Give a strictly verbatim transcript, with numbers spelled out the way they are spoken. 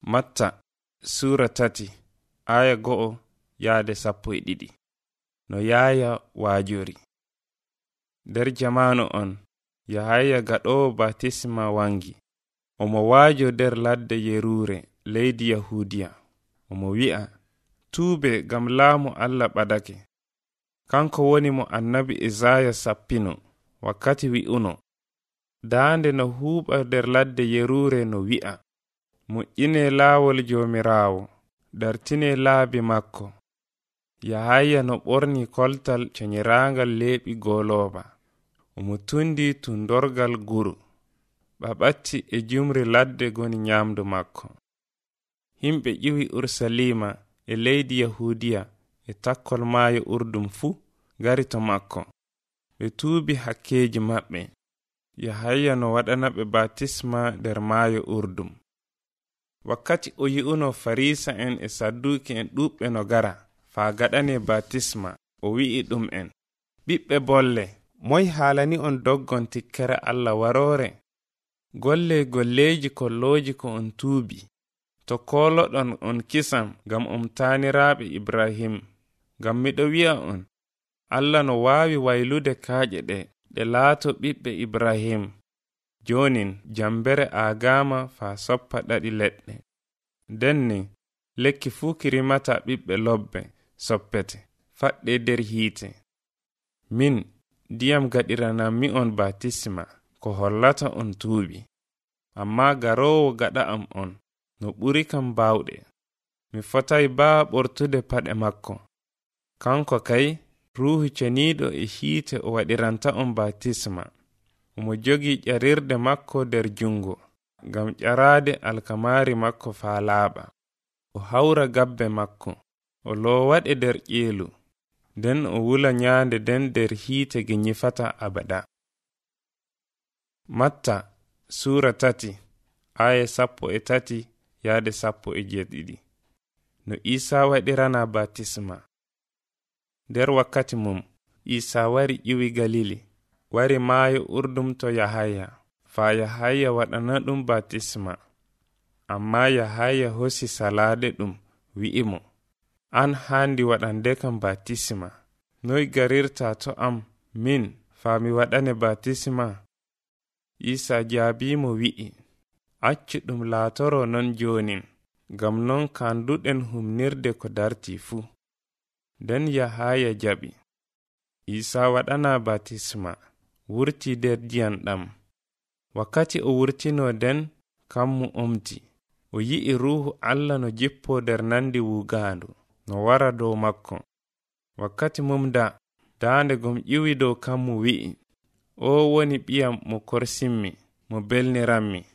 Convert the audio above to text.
Matta Sura tati aya go'o yaade sappo e ɗiɗi. No yaaya waajori. Der jamanu on Yahaya gaɗowo batisma wangi. Omo waajo der ladde Yerure leydi Yahudiya. Omo wi'a tuube gam laamu Allah ɓadake. Kanko woni mo annabi Isaya sappino wakkati wi'uno daande no huuɓa der ladde Yerure no wi'a moƴƴine laawol Joomiraawo, dartine laabi makko. Yahaya no ɓorni koltal coñirangal leeɓi golooba. Omo tundi tundorgal guru. Ɓaɓatti e jumri ladde goni nyamdu makko. Himɓe ƴiwi Ursalima e leydi Yahudiya e takkol maayo Urdum fuu gari to makko. Ɓe tuubi hakkeji maɓɓe. Yahaya no waɗana ɓe batisma der maayo Urdum. Wakkati o yi'uno Farisa en e Sadduki en ɗuɓɓe no gara faa gaɗane batisma, o wi'i ɗum en, ɓiɓɓe bolle, moy haalani on doggon tikkere Allah waroore? Golle golleji kolloji ko on tuubi, to koloɗon on kisam gam on taaniraaɓe Ibrahim, gam miɗo wi'a on, Allah no waawi waylude kaaƴe ɗe ɗe laato ɓiɓɓe Ibrahim. Jonin jambere agama faa soppa ɗaɗi leɗɗe. Denni lekki fuu kirimata ɓiɓɓe lobbe soppete faɗɗe der hiite. Min diyam gaɗiranammi on batisma ko hollata on tuubi. Amma garowo gaɗa am on no ɓuri kam bawɗe. Mi fotai baa ɓortude paɗe makko. Kanko kay ruuhu ceniiɗo e hiite o waɗiranta on batisma. Omo jogi ƴarirde makko der jungo gam ƴaraade alkamari makko faa laaɓa. O hawra gabbe makko, o loowaɗe der ƴeelu, nden o wula nyaande den der hiite ge nyifata abada. Matta Sura tati aya sappo e tati yaade sappo e jeeɗiɗi. No Isa waɗirana batisma. Der wakkati mum Isa wari ƴiwi Galili, wari maayo Urdum to Yahaya, faa Yahaya waɗana ɗum batisma. Amma Yahaya hosi salaade ɗum, wi'imo, an haandi waɗande kam batisma. Noy garirta to am min faa mi waɗane batisma? Isa jaabimo wi'i, accu ɗum laatoro non jonin, gam non kanduɗen humnirde ko darti fuu. Den Yahaya jaɓi. Isa waɗana batisma, wurti der diyan ɗam. Wakkati o wurtino den, kammu omti. O yi'i ruuhu Allah no jippo der nandi wugaandu, no wara dow makko. Wakkati mum da, daande gom ƴiwi dow kammu wi'i, o woni ɓiyam mo korsimmi, mo belniranmi.